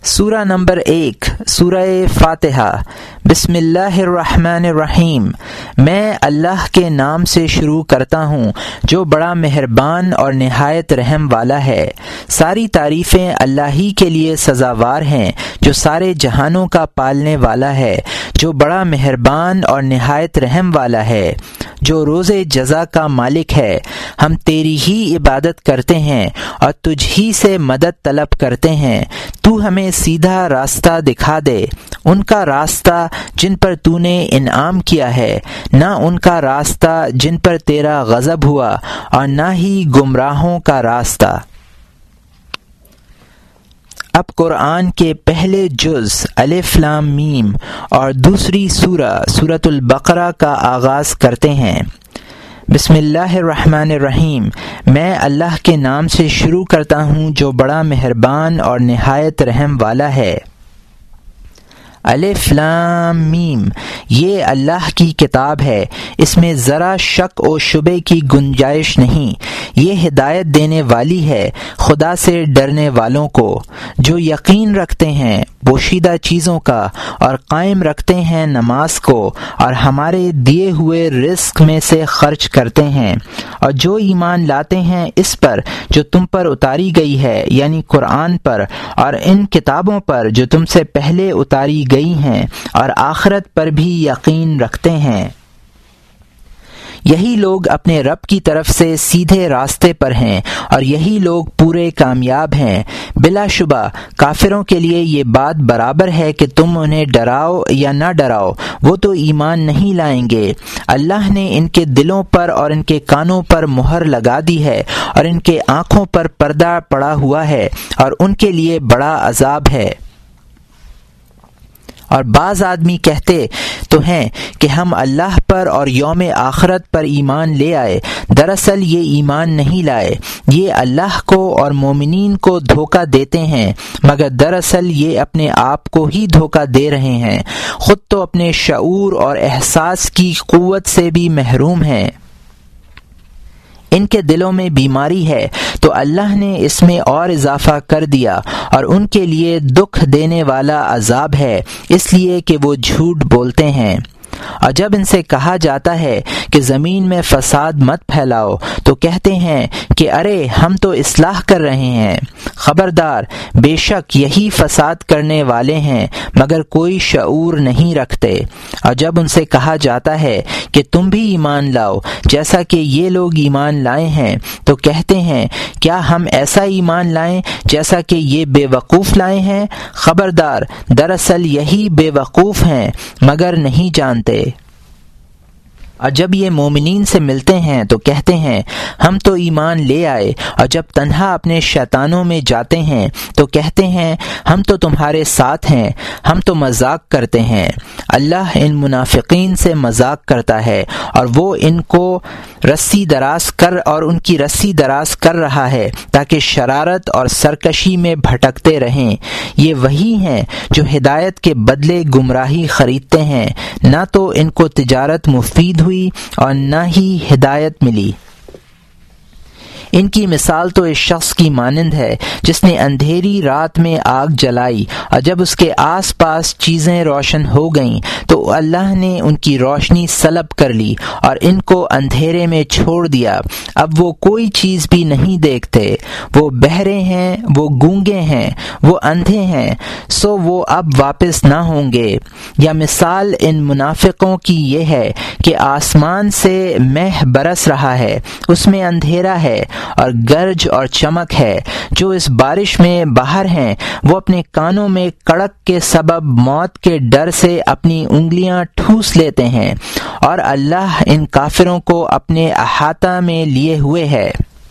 سورہ نمبر 1 سورہ فاتحہ۔ بسم اللہ الرحمن الرحیم۔ میں اللہ کے نام سے شروع کرتا ہوں جو بڑا مہربان اور نہایت رحم والا ہے۔ ساری تعریفیں اللہ ہی کے لیے سزاوار ہیں جو سارے جہانوں کا پالنے والا ہے، جو بڑا مہربان اور نہایت رحم والا ہے، جو روز جزا کا مالک ہے۔ ہم تیری ہی عبادت کرتے ہیں اور تجھ ہی سے مدد طلب کرتے ہیں۔ تو ہمیں سیدھا راستہ دکھا دے، ان کا راستہ جن پر تو نے انعام کیا ہے، نہ ان کا راستہ جن پر تیرا غضب ہوا، اور نہ ہی گمراہوں کا راستہ۔ اب قرآن کے پہلے جز الف لام میم اور دوسری سورۃ البقرہ کا آغاز کرتے ہیں۔ بسم اللہ الرحمن الرحیم۔ میں اللہ کے نام سے شروع کرتا ہوں جو بڑا مہربان اور نہایت رحم والا ہے۔ الف لام میم، یہ اللہ کی کتاب ہے، اس میں ذرا شک و شبے کی گنجائش نہیں۔ یہ ہدایت دینے والی ہے خدا سے ڈرنے والوں کو، جو یقین رکھتے ہیں پوشیدہ چیزوں کا اور قائم رکھتے ہیں نماز کو، اور ہمارے دیے ہوئے رزق میں سے خرچ کرتے ہیں، اور جو ایمان لاتے ہیں اس پر جو تم پر اتاری گئی ہے، یعنی قرآن پر، اور ان کتابوں پر جو تم سے پہلے اتاری گئی ہیں، اور آخرت پر بھی یقین رکھتے ہیں۔ یہی لوگ اپنے رب کی طرف سے سیدھے راستے پر ہیں، اور یہی لوگ پورے کامیاب ہیں۔ بلا شبہ کافروں کے لیے یہ بات برابر ہے کہ تم انہیں ڈراؤ یا نہ ڈراؤ، وہ تو ایمان نہیں لائیں گے۔ اللہ نے ان کے دلوں پر اور ان کے کانوں پر مہر لگا دی ہے، اور ان کے آنکھوں پر پردہ پڑا ہوا ہے، اور ان کے لیے بڑا عذاب ہے۔ اور بعض آدمی کہتے تو ہیں کہ ہم اللہ پر اور یوم آخرت پر ایمان لے آئے، دراصل یہ ایمان نہیں لائے، یہ اللہ کو اور مومنین کو دھوکہ دیتے ہیں، مگر دراصل یہ اپنے آپ کو ہی دھوکہ دے رہے ہیں، خود تو اپنے شعور اور احساس کی قوت سے بھی محروم ہیں۔ ان کے دلوں میں بیماری ہے تو اللہ نے اس میں اور اضافہ کر دیا، اور ان کے لیے دکھ دینے والا عذاب ہے، اس لیے کہ وہ جھوٹ بولتے ہیں۔ اور جب ان سے کہا جاتا ہے کہ زمین میں فساد مت پھیلاؤ تو کہتے ہیں کہ ارے ہم تو اصلاح کر رہے ہیں۔ خبردار، بے شک یہی فساد کرنے والے ہیں مگر کوئی شعور نہیں رکھتے۔ اور جب ان سے کہا جاتا ہے کہ تم بھی ایمان لاؤ جیسا کہ یہ لوگ ایمان لائے ہیں، تو کہتے ہیں کیا ہم ایسا ایمان لائیں جیسا کہ یہ بے وقوف لائے ہیں؟ خبردار، دراصل یہی بے وقوف ہیں مگر نہیں جانتے۔ اور جب یہ مومنین سے ملتے ہیں تو کہتے ہیں ہم تو ایمان لے آئے، اور جب تنہا اپنے شیطانوں میں جاتے ہیں تو کہتے ہیں ہم تو تمہارے ساتھ ہیں، ہم تو مذاق کرتے ہیں۔ اللہ ان منافقین سے مذاق کرتا ہے، اور وہ ان کی رسی دراز کر رہا ہے تاکہ شرارت اور سرکشی میں بھٹکتے رہیں۔ یہ وہی ہیں جو ہدایت کے بدلے گمراہی خریدتے ہیں، نہ تو ان کو تجارت مفید ہوئی اور نہ ہی ہدایت ملی۔ ان کی مثال تو اس شخص کی مانند ہے جس نے اندھیری رات میں آگ جلائی، اور جب اس کے آس پاس چیزیں روشن ہو گئیں تو اللہ نے ان کی روشنی سلب کر لی اور ان کو اندھیرے میں چھوڑ دیا۔ اب وہ کوئی چیز بھی نہیں دیکھتے، وہ بہرے ہیں، وہ گونگے ہیں، وہ اندھے ہیں، سو وہ اب واپس نہ ہوں گے۔ یا مثال ان منافقوں کی یہ ہے کہ آسمان سے مہ برس رہا ہے، اس میں اندھیرا ہے اور گرج اور چمک ہے۔ جو اس بارش میں باہر ہیں وہ اپنے کانوں میں کڑک کے سبب موت کے ڈر سے اپنی انگلیاں ٹھوس لیتے ہیں، اور اللہ ان کافروں کو اپنے احاطہ میں لیے ہوئے ہے۔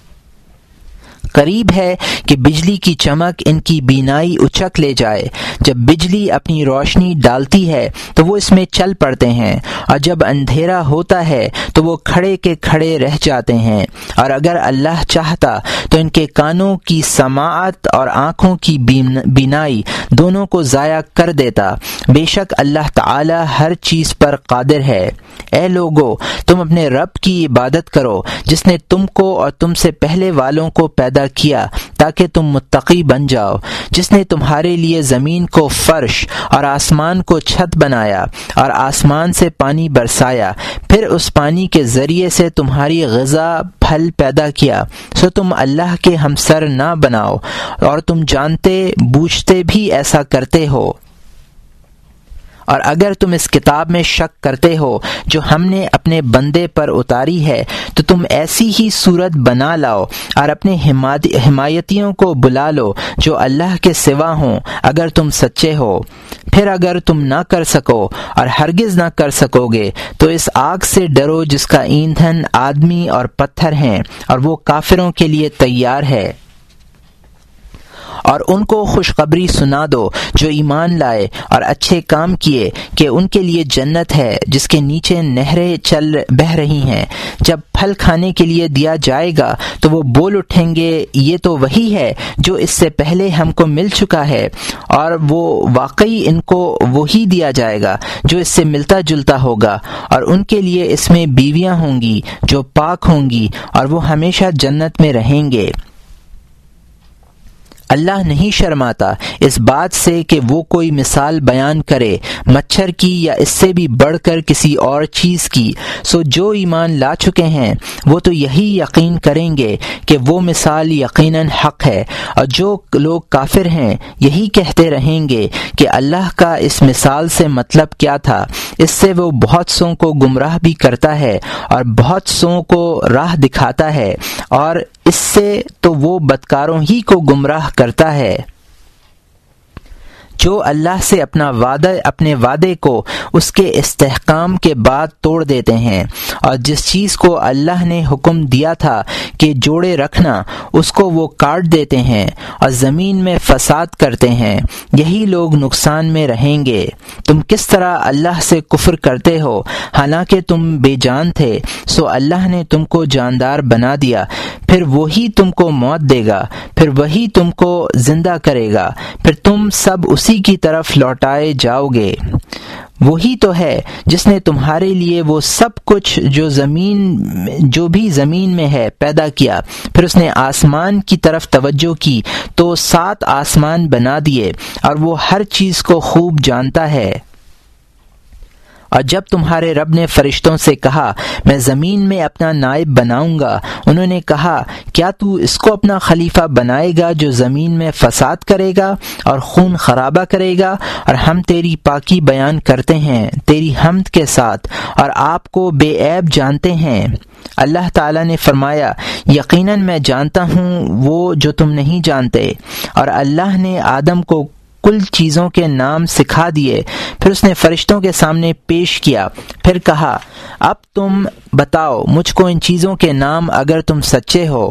قریب ہے کہ بجلی کی چمک ان کی بینائی اچک لے جائے۔ جب بجلی اپنی روشنی ڈالتی ہے تو وہ اس میں چل پڑتے ہیں، اور جب اندھیرا ہوتا ہے تو وہ کھڑے کے کھڑے رہ جاتے ہیں۔ اور اگر اللہ چاہتا تو ان کے کانوں کی سماعت اور آنکھوں کی بینائی دونوں کو ضائع کر دیتا۔ بے شک اللہ تعالی ہر چیز پر قادر ہے۔ اے لوگو تم اپنے رب کی عبادت کرو جس نے تم کو اور تم سے پہلے والوں کو پیدا کیا تاکہ تم متقی بن جاؤ، جس نے تمہارے لیے زمین کو فرش اور آسمان کو چھت بنایا اور آسمان سے پانی برسایا، پھر اس پانی کے ذریعے سے تمہاری غذا پھل پیدا کیا، سو تم اللہ کے ہمسر نہ بناؤ اور تم جانتے بوجھتے بھی ایسا کرتے ہو۔ اور اگر تم اس کتاب میں شک کرتے ہو جو ہم نے اپنے بندے پر اتاری ہے تو تم ایسی ہی صورت بنا لاؤ اور اپنے حمایتیوں کو بلا لو جو اللہ کے سوا ہوں اگر تم سچے ہو۔ پھر اگر تم نہ کر سکو اور ہرگز نہ کر سکو گے تو اس آگ سے ڈرو جس کا ایندھن آدمی اور پتھر ہیں اور وہ کافروں کے لیے تیار ہے۔ اور ان کو خوشخبری سنا دو جو ایمان لائے اور اچھے کام کیے کہ ان کے لیے جنت ہے جس کے نیچے نہریں بہہ رہی ہیں، جب پھل کھانے کے لیے دیا جائے گا تو وہ بول اٹھیں گے یہ تو وہی ہے جو اس سے پہلے ہم کو مل چکا ہے، اور وہ واقعی ان کو وہی دیا جائے گا جو اس سے ملتا جلتا ہوگا، اور ان کے لیے اس میں بیویاں ہوں گی جو پاک ہوں گی اور وہ ہمیشہ جنت میں رہیں گے۔ اللہ نہیں شرماتا اس بات سے کہ وہ کوئی مثال بیان کرے مچھر کی یا اس سے بھی بڑھ کر کسی اور چیز کی، سو جو ایمان لا چکے ہیں وہ تو یہی یقین کریں گے کہ وہ مثال یقیناً حق ہے، اور جو لوگ کافر ہیں یہی کہتے رہیں گے کہ اللہ کا اس مثال سے مطلب کیا تھا۔ اس سے وہ بہت سوں کو گمراہ بھی کرتا ہے اور بہت سوں کو راہ دکھاتا ہے، اور اس سے تو وہ بدکاروں ہی کو گمراہ کرتا ہے۔ جو اللہ سے اپنے وعدے کو اس کے استحکام کے بعد توڑ دیتے ہیں، اور جس چیز کو اللہ نے حکم دیا تھا کہ جوڑے رکھنا اس کو وہ کاٹ دیتے ہیں اور زمین میں فساد کرتے ہیں، یہی لوگ نقصان میں رہیں گے۔ تم کس طرح اللہ سے کفر کرتے ہو حالانکہ تم بے جان تھے، سو اللہ نے تم کو جاندار بنا دیا، پھر وہی تم کو موت دے گا، پھر وہی تم کو زندہ کرے گا، پھر تم سب اسی کی طرف لوٹائے جاؤ گے۔ وہی تو ہے جس نے تمہارے لیے وہ سب کچھ جو بھی زمین میں ہے پیدا کیا، پھر اس نے آسمان کی طرف توجہ کی تو 7 آسمان بنا دیے، اور وہ ہر چیز کو خوب جانتا ہے۔ اور جب تمہارے رب نے فرشتوں سے کہا میں زمین میں اپنا نائب بناؤں گا، انہوں نے کہا کیا تو اس کو اپنا خلیفہ بنائے گا جو زمین میں فساد کرے گا اور خون خرابہ کرے گا؟ اور ہم تیری پاکی بیان کرتے ہیں تیری حمد کے ساتھ، اور آپ کو بے عیب جانتے ہیں۔ اللہ تعالیٰ نے فرمایا یقیناً میں جانتا ہوں وہ جو تم نہیں جانتے، اور اللہ نے آدم کو کل چیزوں کے نام سکھا دیے، پھر اس نے فرشتوں کے سامنے پیش کیا، پھر کہا اب تم بتاؤ مجھ کو ان چیزوں کے نام اگر تم سچے ہو۔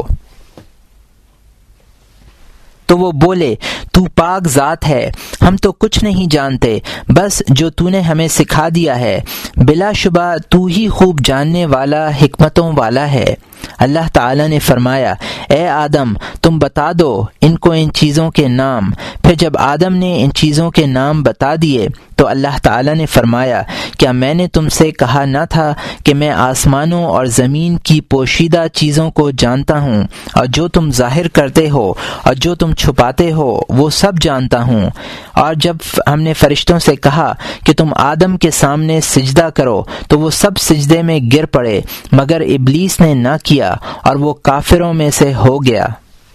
تو وہ بولے تو پاک ذات ہے، ہم تو کچھ نہیں جانتے بس جو تو نے ہمیں سکھا دیا ہے، بلا شبہ تو ہی خوب جاننے والا حکمتوں والا ہے۔ اللہ تعالیٰ نے فرمایا اے آدم تم بتا دو ان کو ان چیزوں کے نام۔ پھر جب آدم نے ان چیزوں کے نام بتا دیے تو اللہ تعالیٰ نے فرمایا کیا میں نے تم سے کہا نہ تھا کہ میں آسمانوں اور زمین کی پوشیدہ چیزوں کو جانتا ہوں، اور جو تم ظاہر کرتے ہو اور جو تم چھپاتے ہو وہ سب جانتا ہوں۔ اور جب ہم نے فرشتوں سے کہا کہ تم آدم کے سامنے سجدہ کرو تو وہ سب سجدے میں گر پڑے مگر ابلیس نے نہ کیا اور وہ کافروں میں سے ہو گیا۔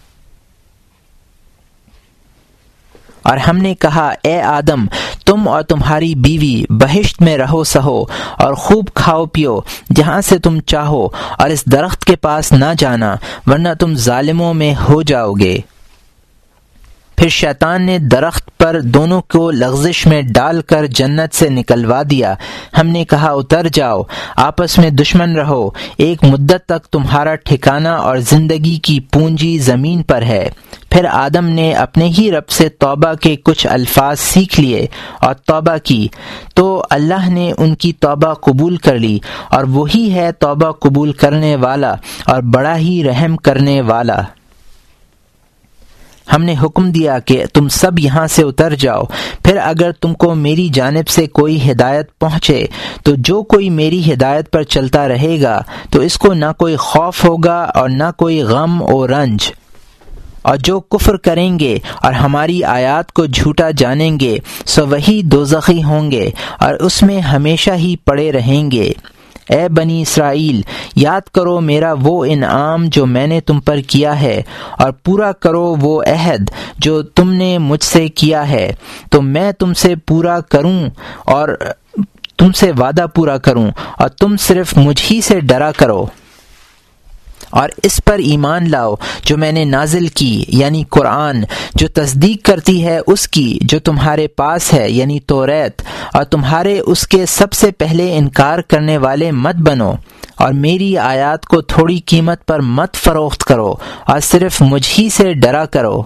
اور ہم نے کہا اے آدم تم اور تمہاری بیوی بہشت میں رہو سہو اور خوب کھاؤ پیو جہاں سے تم چاہو، اور اس درخت کے پاس نہ جانا ورنہ تم ظالموں میں ہو جاؤ گے۔ پھر شیطان نے درخت پر دونوں کو لغزش میں ڈال کر جنت سے نکلوا دیا۔ ہم نے کہا اتر جاؤ، آپس میں دشمن رہو، ایک مدت تک تمہارا ٹھکانہ اور زندگی کی پونجی زمین پر ہے۔ پھر آدم نے اپنے ہی رب سے توبہ کے کچھ الفاظ سیکھ لیے اور توبہ کی، تو اللہ نے ان کی توبہ قبول کر لی، اور وہی ہے توبہ قبول کرنے والا اور بڑا ہی رحم کرنے والا۔ ہم نے حکم دیا کہ تم سب یہاں سے اتر جاؤ۔ پھر اگر تم کو میری جانب سے کوئی ہدایت پہنچے تو جو کوئی میری ہدایت پر چلتا رہے گا تو اس کو نہ کوئی خوف ہوگا اور نہ کوئی غم و رنج، اور جو کفر کریں گے اور ہماری آیات کو جھوٹا جانیں گے سو وہی دوزخی ہوں گے اور اس میں ہمیشہ ہی پڑے رہیں گے۔ اے بنی اسرائیل، یاد کرو میرا وہ انعام جو میں نے تم پر کیا ہے، اور پورا کرو وہ عہد جو تم نے مجھ سے کیا ہے، تو میں تم سے پورا کروں اور تم سے وعدہ پورا کروں، اور تم صرف مجھ ہی سے ڈرا کرو اور اس پر ایمان لاؤ جو میں نے نازل کی، یعنی قرآن، جو تصدیق کرتی ہے اس کی جو تمہارے پاس ہے، یعنی توریت، اور تمہارے اس کے سب سے پہلے انکار کرنے والے مت بنو، اور میری آیات کو تھوڑی قیمت پر مت فروخت کرو، اور صرف مجھ ہی سے ڈرا کرو،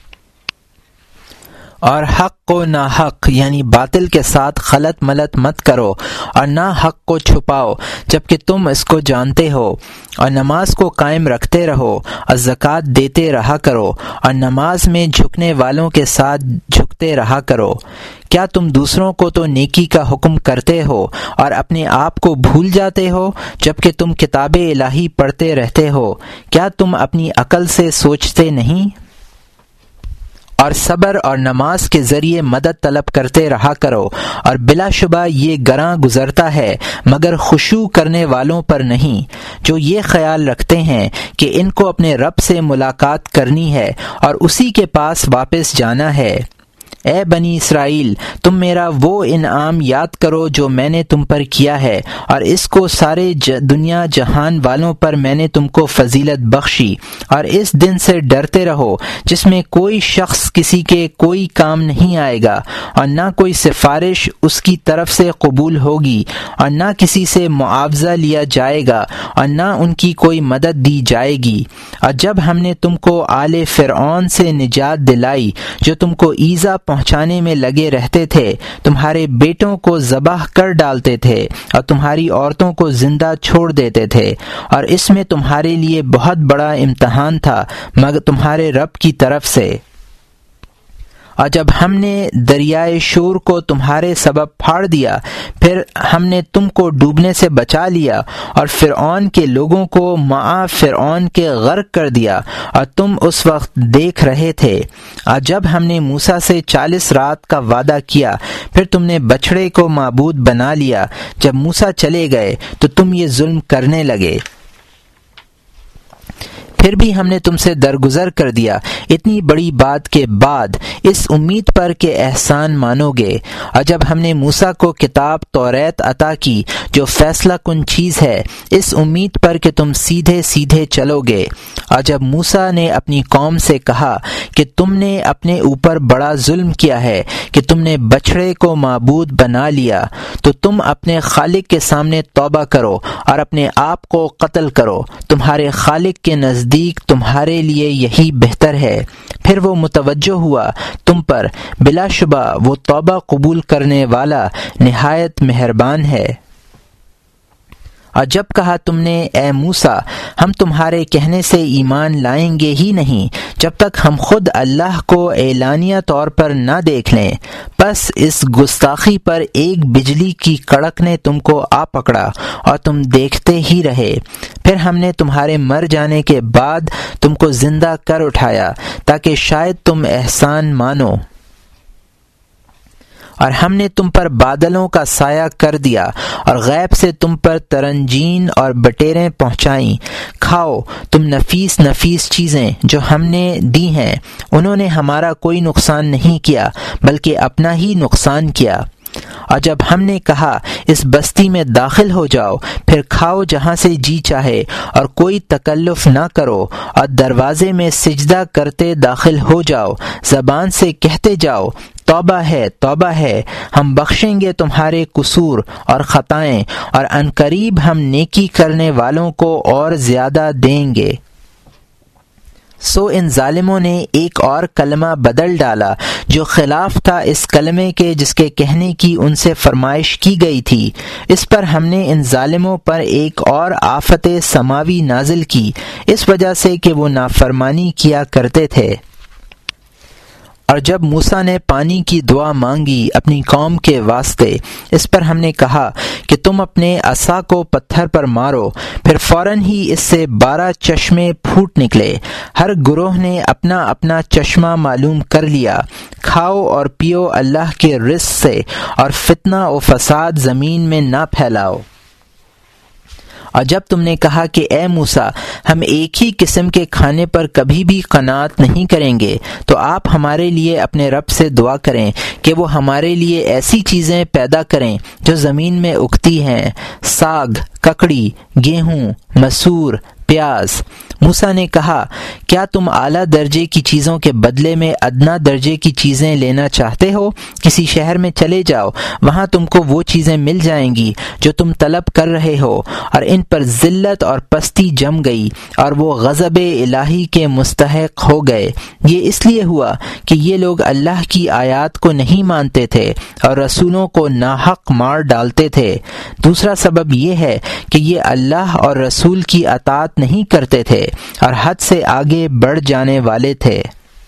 اور حق کو ناحق یعنی باطل کے ساتھ خلط ملط مت کرو، اور نہ حق کو چھپاؤ جبکہ تم اس کو جانتے ہو، اور نماز کو قائم رکھتے رہو، اور زکوٰۃ دیتے رہا کرو، اور نماز میں جھکنے والوں کے ساتھ جھکتے رہا کرو۔ کیا تم دوسروں کو تو نیکی کا حکم کرتے ہو اور اپنے آپ کو بھول جاتے ہو جبکہ تم کتاب الہی پڑھتے رہتے ہو؟ کیا تم اپنی عقل سے سوچتے نہیں؟ اور صبر اور نماز کے ذریعے مدد طلب کرتے رہا کرو، اور بلا شبہ یہ گراں گزرتا ہے مگر خشوع کرنے والوں پر نہیں، جو یہ خیال رکھتے ہیں کہ ان کو اپنے رب سے ملاقات کرنی ہے اور اسی کے پاس واپس جانا ہے۔ اے بنی اسرائیل، تم میرا وہ انعام یاد کرو جو میں نے تم پر کیا ہے، اور اس کو سارے دنیا جہان والوں پر میں نے تم کو فضیلت بخشی، اور اس دن سے ڈرتے رہو جس میں کوئی شخص کسی کے کوئی کام نہیں آئے گا، اور نہ کوئی سفارش اس کی طرف سے قبول ہوگی، اور نہ کسی سے معاوضہ لیا جائے گا، اور نہ ان کی کوئی مدد دی جائے گی۔ اور جب ہم نے تم کو آل فرعون سے نجات دلائی جو تم کو ایذا پہنچانے میں لگے رہتے تھے، تمہارے بیٹوں کو ذبح کر ڈالتے تھے اور تمہاری عورتوں کو زندہ چھوڑ دیتے تھے، اور اس میں تمہارے لیے بہت بڑا امتحان تھا مگر تمہارے رب کی طرف سے۔ اور جب ہم نے دریائے شور کو تمہارے سبب پھاڑ دیا، پھر ہم نے تم کو ڈوبنے سے بچا لیا اور فرعون کے لوگوں کو مع فرعون کے غرق کر دیا، اور تم اس وقت دیکھ رہے تھے۔ اور جب ہم نے موسیٰ سے 40 رات کا وعدہ کیا، پھر تم نے بچھڑے کو معبود بنا لیا۔ جب موسیٰ چلے گئے تو تم یہ ظلم کرنے لگے، پھر بھی ہم نے تم سے درگزر کر دیا اتنی بڑی بات کے بعد، اس امید پر کہ احسان مانو گے۔ اور جب ہم نے موسیٰ کو کتاب توریت عطا کی جو فیصلہ کن چیز ہے، اس امید پر کہ تم سیدھے سیدھے چلو گے۔ اور جب موسیٰ نے اپنی قوم سے کہا کہ تم نے اپنے اوپر بڑا ظلم کیا ہے کہ تم نے بچھڑے کو معبود بنا لیا، تو تم اپنے خالق کے سامنے توبہ کرو اور اپنے آپ کو قتل کرو، تمہارے خالق کے نزدیک تمہارے لیے یہی بہتر ہے۔ پھر وہ متوجہ ہوا تم پر، بلا شبہ وہ توبہ قبول کرنے والا نہایت مہربان ہے۔ اور جب کہا تم نے اے موسیٰ، ہم تمہارے کہنے سے ایمان لائیں گے ہی نہیں جب تک ہم خود اللہ کو اعلانیہ طور پر نہ دیکھ لیں، بس اس گستاخی پر ایک بجلی کی کڑک نے تم کو آ پکڑا اور تم دیکھتے ہی رہے۔ پھر ہم نے تمہارے مر جانے کے بعد تم کو زندہ کر اٹھایا تاکہ شاید تم احسان مانو، اور ہم نے تم پر بادلوں کا سایہ کر دیا اور غیب سے تم پر ترنجین اور بٹیریں پہنچائیں۔ کھاؤ تم نفیس نفیس چیزیں جو ہم نے دی ہیں، انہوں نے ہمارا کوئی نقصان نہیں کیا بلکہ اپنا ہی نقصان کیا۔ اور جب ہم نے کہا اس بستی میں داخل ہو جاؤ، پھر کھاؤ جہاں سے جی چاہے اور کوئی تکلف نہ کرو، اور دروازے میں سجدہ کرتے داخل ہو جاؤ، زبان سے کہتے جاؤ توبہ ہے توبہ ہے، ہم بخشیں گے تمہارے قصور اور خطائیں، اور عنقریب ہم نیکی کرنے والوں کو اور زیادہ دیں گے۔ سو ان ظالموں نے ایک اور کلمہ بدل ڈالا جو خلاف تھا اس کلمے کے جس کے کہنے کی ان سے فرمائش کی گئی تھی۔ اس پر ہم نے ان ظالموں پر ایک اور آفت سماوی نازل کی، اس وجہ سے کہ وہ نافرمانی کیا کرتے تھے۔ اور جب موسیٰ نے پانی کی دعا مانگی اپنی قوم کے واسطے، اس پر ہم نے کہا کہ تم اپنے عصا کو پتھر پر مارو، پھر فوراً ہی اس سے 12 چشمے پھوٹ نکلے۔ ہر گروہ نے اپنا اپنا چشمہ معلوم کر لیا۔ کھاؤ اور پیو اللہ کے رزق سے، اور فتنہ و فساد زمین میں نہ پھیلاؤ۔ اور جب تم نے کہا کہ اے موسیٰ، ہم ایک ہی قسم کے کھانے پر کبھی بھی قناعت نہیں کریں گے، تو آپ ہمارے لیے اپنے رب سے دعا کریں کہ وہ ہمارے لیے ایسی چیزیں پیدا کریں جو زمین میں اگتی ہیں، ساگ، ککڑی، گیہوں، مسور، پیاز۔ موسیٰ نے کہا، کیا تم اعلیٰ درجے کی چیزوں کے بدلے میں ادنا درجے کی چیزیں لینا چاہتے ہو؟ کسی شہر میں چلے جاؤ، وہاں تم کو وہ چیزیں مل جائیں گی جو تم طلب کر رہے ہو۔ اور ان پر ذلت اور پستی جم گئی اور وہ غضب الہی کے مستحق ہو گئے۔ یہ اس لیے ہوا کہ یہ لوگ اللہ کی آیات کو نہیں مانتے تھے اور رسولوں کو ناحق مار ڈالتے تھے۔ دوسرا سبب یہ ہے کہ یہ اللہ اور رسول کی اطاعت نہیں کرتے تھے اور حد سے آگے بڑھ جانے والے تھے۔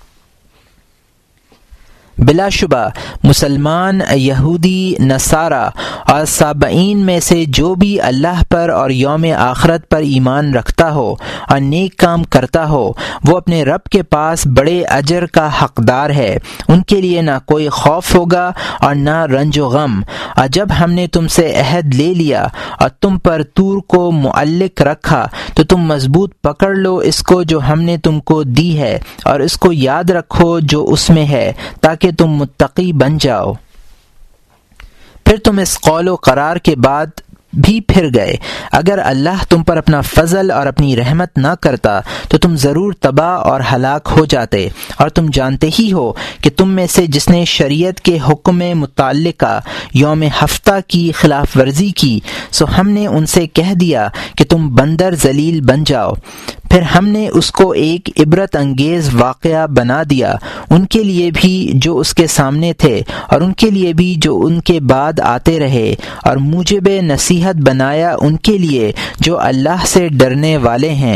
بلا شبہ مسلمان، یہودی، نصارہ اور سابعین میں سے جو بھی اللہ پر اور یوم آخرت پر ایمان رکھتا ہو اور نیک کام کرتا ہو، وہ اپنے رب کے پاس بڑے اجر کا حقدار ہے۔ ان کے لیے نہ کوئی خوف ہوگا اور نہ رنج و غم۔ اور جب ہم نے تم سے عہد لے لیا اور تم پر طور کو معلق رکھا، تو تم مضبوط پکڑ لو اس کو جو ہم نے تم کو دی ہے، اور اس کو یاد رکھو جو اس میں ہے، تاکہ تم متقی بن جاؤ۔ پھر تم اس قول و قرار کے بعد بھی پھر گئے۔ اگر اللہ تم پر اپنا فضل اور اپنی رحمت نہ کرتا تو تم ضرور تباہ اور ہلاک ہو جاتے۔ اور تم جانتے ہی ہو کہ تم میں سے جس نے شریعت کے حکم متعلقہ یوم ہفتہ کی خلاف ورزی کی، سو ہم نے ان سے کہہ دیا کہ تم بندر ذلیل بن جاؤ۔ پھر ہم نے اس کو ایک عبرت انگیز واقعہ بنا دیا، ان کے لیے بھی جو اس کے سامنے تھے اور ان کے لیے بھی جو ان کے بعد آتے رہے، اور موجب نصیحت بنایا ان کے لیے جو اللہ سے ڈرنے والے ہیں۔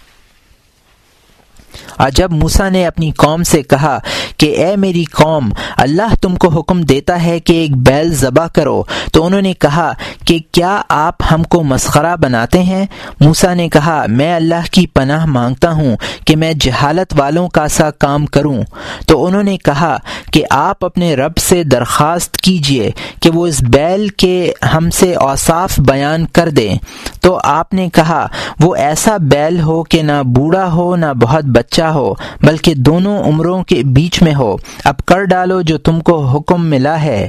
اور جب موسیٰ نے اپنی قوم سے کہا کہ اے میری قوم، اللہ تم کو حکم دیتا ہے کہ ایک بیل ذبح کرو، تو انہوں نے کہا کہ کیا آپ ہم کو مسخرہ بناتے ہیں؟ موسیٰ نے کہا، میں اللہ کی پناہ مانگتا ہوں کہ میں جہالت والوں کا سا کام کروں۔ تو انہوں نے کہا کہ آپ اپنے رب سے درخواست کیجئے کہ وہ اس بیل کے ہم سے اوصاف بیان کر دیں۔ تو آپ نے کہا، وہ ایسا بیل ہو کہ نہ بوڑھا ہو نہ بہت بچہ ہو، بلکہ دونوں عمروں کے بیچ میں ہو۔ اب کر ڈالو جو تم کو حکم ملا ہے۔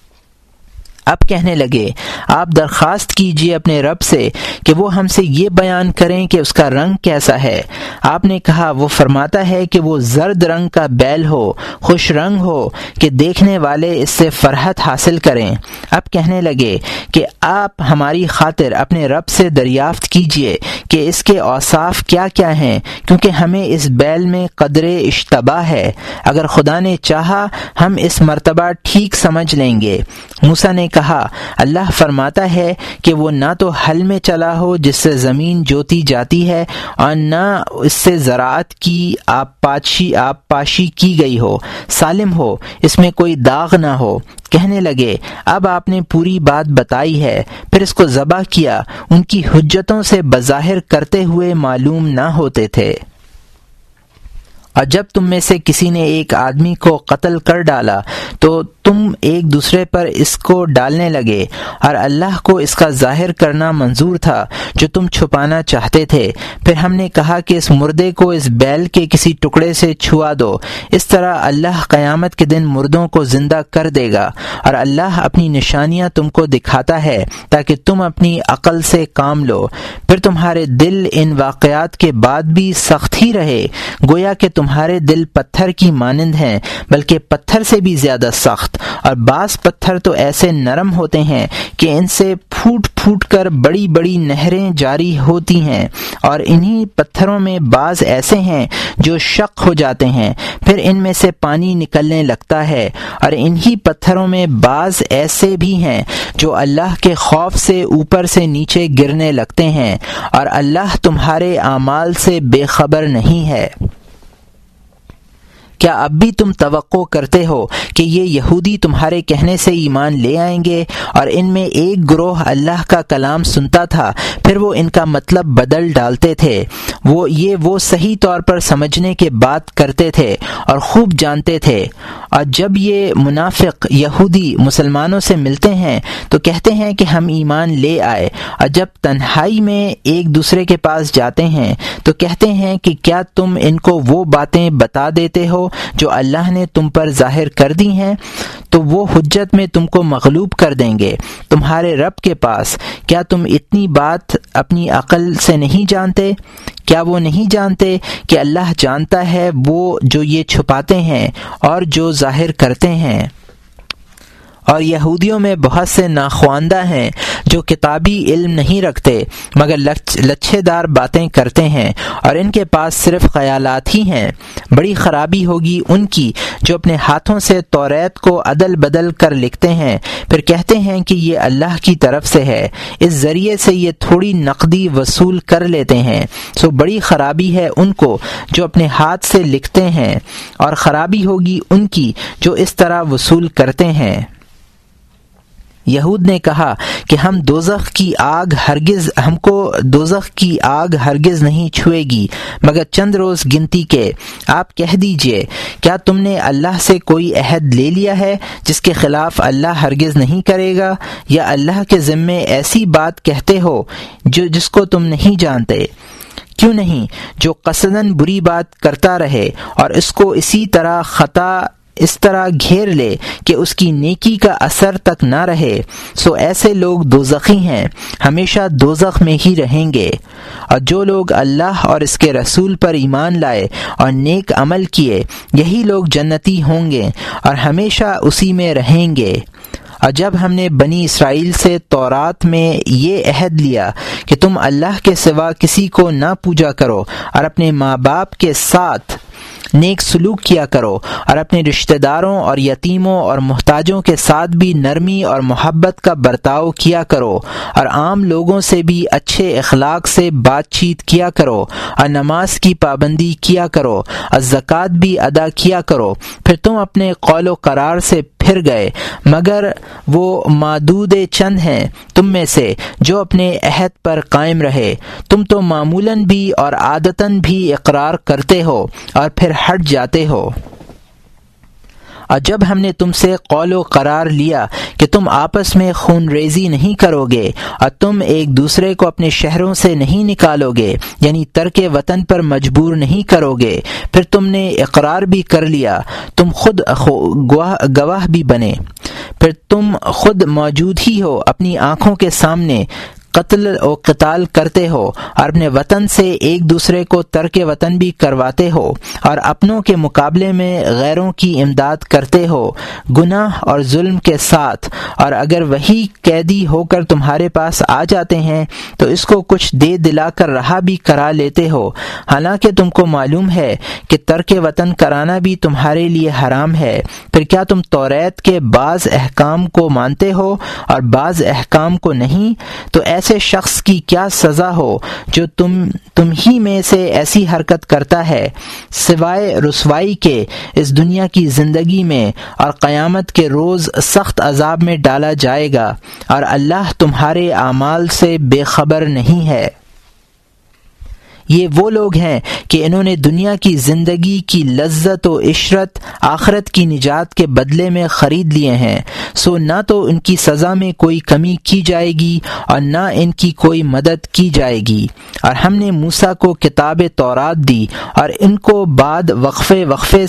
اب کہنے لگے، آپ درخواست کیجئے اپنے رب سے کہ وہ ہم سے یہ بیان کریں کہ اس کا رنگ کیسا ہے۔ آپ نے کہا، وہ فرماتا ہے کہ وہ زرد رنگ کا بیل ہو، خوش رنگ ہو کہ دیکھنے والے اس سے فرحت حاصل کریں۔ اب کہنے لگے کہ آپ ہماری خاطر اپنے رب سے دریافت کیجئے کہ اس کے اوصاف کیا کیا ہیں، کیونکہ ہمیں اس بیل میں قدر اشتباہ ہے۔ اگر خدا نے چاہا ہم اس مرتبہ ٹھیک سمجھ لیں گے۔ موسیٰ نے کہا، اللہ فرماتا ہے کہ وہ نہ تو حل میں چلا ہو جس سے زمین جوتی جاتی ہے، اور نہ اس سے زراعت کی آپ پاشی کی گئی ہو، سالم ہو، اس میں کوئی داغ نہ ہو۔ کہنے لگے، اب آپ نے پوری بات بتائی ہے۔ پھر اس کو ذبح کیا۔ ان کی حجتوں سے بظاہر کرتے ہوئے معلوم نہ ہوتے تھے۔ اور جب تم میں سے کسی نے ایک آدمی کو قتل کر ڈالا تو تم ایک دوسرے پر اس کو ڈالنے لگے، اور اللہ کو اس کا ظاہر کرنا منظور تھا جو تم چھپانا چاہتے تھے۔ پھر ہم نے کہا کہ اس مردے کو اس بیل کے کسی ٹکڑے سے چھوا دو، اس طرح اللہ قیامت کے دن مردوں کو زندہ کر دے گا، اور اللہ اپنی نشانیاں تم کو دکھاتا ہے تاکہ تم اپنی عقل سے کام لو۔ پھر تمہارے دل ان واقعات کے بعد بھی سخت ہی رہے، گویا کہ تمہارے دل پتھر کی مانند ہیں، بلکہ پتھر سے بھی زیادہ سخت، اور بعض پتھر تو ایسے نرم ہوتے ہیں کہ ان سے پھوٹ پھوٹ کر بڑی بڑی نہریں جاری ہوتی ہیں، اور انہی پتھروں میں بعض ایسے ہیں جو شق ہو جاتے ہیں، پھر ان میں سے پانی نکلنے لگتا ہے، اور انہی پتھروں میں بعض ایسے بھی ہیں جو اللہ کے خوف سے اوپر سے نیچے گرنے لگتے ہیں، اور اللہ تمہارے اعمال سے بے خبر نہیں ہے۔ کیا اب بھی تم توقع کرتے ہو کہ یہ یہودی تمہارے کہنے سے ایمان لے آئیں گے؟ اور ان میں ایک گروہ اللہ کا کلام سنتا تھا، پھر وہ ان کا مطلب بدل ڈالتے تھے۔ وہ صحیح طور پر سمجھنے کے بات کرتے تھے اور خوب جانتے تھے۔ اور جب یہ منافق یہودی مسلمانوں سے ملتے ہیں تو کہتے ہیں کہ ہم ایمان لے آئے، اور جب تنہائی میں ایک دوسرے کے پاس جاتے ہیں تو کہتے ہیں کہ کیا تم ان کو وہ باتیں بتا دیتے ہو جو اللہ نے تم پر ظاہر کر دی ہیں، تو وہ حجت میں تم کو مغلوب کر دیں گے تمہارے رب کے پاس۔ کیا تم اتنی بات اپنی عقل سے نہیں جانتے؟ کیا وہ نہیں جانتے کہ اللہ جانتا ہے وہ جو یہ چھپاتے ہیں اور جو ظاہر کرتے ہیں؟ اور یہودیوں میں بہت سے ناخواندہ ہیں جو کتابی علم نہیں رکھتے مگر لچھے دار باتیں کرتے ہیں، اور ان کے پاس صرف خیالات ہی ہیں۔ بڑی خرابی ہوگی ان کی جو اپنے ہاتھوں سے توریت کو عدل بدل کر لکھتے ہیں، پھر کہتے ہیں کہ یہ اللہ کی طرف سے ہے، اس ذریعے سے یہ تھوڑی نقدی وصول کر لیتے ہیں۔ سو بڑی خرابی ہے ان کو جو اپنے ہاتھ سے لکھتے ہیں، اور خرابی ہوگی ان کی جو اس طرح وصول کرتے ہیں۔ یہود نے کہا کہ ہم کو دوزخ کی آگ ہرگز نہیں چھوئے گی مگر چند روز گنتی کے۔ آپ کہہ دیجئے، کیا تم نے اللہ سے کوئی عہد لے لیا ہے جس کے خلاف اللہ ہرگز نہیں کرے گا، یا اللہ کے ذمے ایسی بات کہتے ہو جس کو تم نہیں جانتے؟ کیوں نہیں جو قصداً بری بات کرتا رہے اور اس کو اسی طرح خطا اس طرح گھیر لے کہ اس کی نیکی کا اثر تک نہ رہے، سو ایسے لوگ دوزخی ہیں، ہمیشہ دوزخ میں ہی رہیں گے۔ اور جو لوگ اللہ اور اس کے رسول پر ایمان لائے اور نیک عمل کیے، یہی لوگ جنتی ہوں گے اور ہمیشہ اسی میں رہیں گے۔ اور جب ہم نے بنی اسرائیل سے تورات میں یہ عہد لیا کہ تم اللہ کے سوا کسی کو نہ پوجا کرو اور اپنے ماں باپ کے ساتھ نیک سلوک کیا کرو، اور اپنے رشتہ داروں اور یتیموں اور محتاجوں کے ساتھ بھی نرمی اور محبت کا برتاؤ کیا کرو، اور عام لوگوں سے بھی اچھے اخلاق سے بات چیت کیا کرو، اور نماز کی پابندی کیا کرو، اور زکوٰۃ بھی ادا کیا کرو، پھر تم اپنے قول و قرار سے پھر گئے، مگر وہ معدود چند ہیں تم میں سے جو اپنے عہد پر قائم رہے۔ تم تو معمولاً بھی اور عادتاً بھی اقرار کرتے ہو اور پھر ہٹ جاتے ہو۔ اور جب ہم نے تم سے قول و قرار لیا کہ تم آپس میں خون ریزی نہیں کرو گے اور تم ایک دوسرے کو اپنے شہروں سے نہیں نکالو گے، یعنی ترک وطن پر مجبور نہیں کرو گے، پھر تم نے اقرار بھی کر لیا، تم خود گواہ بھی بنے، پھر تم خود موجود ہی ہو اپنی آنکھوں کے سامنے قتل و قتال کرتے ہو، اور اپنے وطن سے ایک دوسرے کو ترک وطن بھی کرواتے ہو، اور اپنوں کے مقابلے میں غیروں کی امداد کرتے ہو گناہ اور ظلم کے ساتھ، اور اگر وہی قیدی ہو کر تمہارے پاس آ جاتے ہیں تو اس کو کچھ دے دلا کر رہا بھی کرا لیتے ہو، حالانکہ تم کو معلوم ہے کہ ترک وطن کرانا بھی تمہارے لیے حرام ہے۔ پھر کیا تم توریت کے بعض احکام کو مانتے ہو اور بعض احکام کو نہیں؟ تو ایسے شخص کی کیا سزا ہو جو تم ہی میں سے ایسی حرکت کرتا ہے، سوائے رسوائی کے اس دنیا کی زندگی میں، اور قیامت کے روز سخت عذاب میں ڈالا جائے گا، اور اللہ تمہارے اعمال سے بے خبر نہیں ہے۔ یہ وہ لوگ ہیں کہ انہوں نے دنیا کی زندگی کی لذت و عشرت آخرت کی نجات کے بدلے میں خرید لیے ہیں، سو نہ تو ان کی سزا میں کوئی کمی کی جائے گی اور نہ ان کی کوئی مدد کی جائے گی۔ اور ہم نے موسیٰ کو کتاب تورات دی، اور ان کو بعد وقفے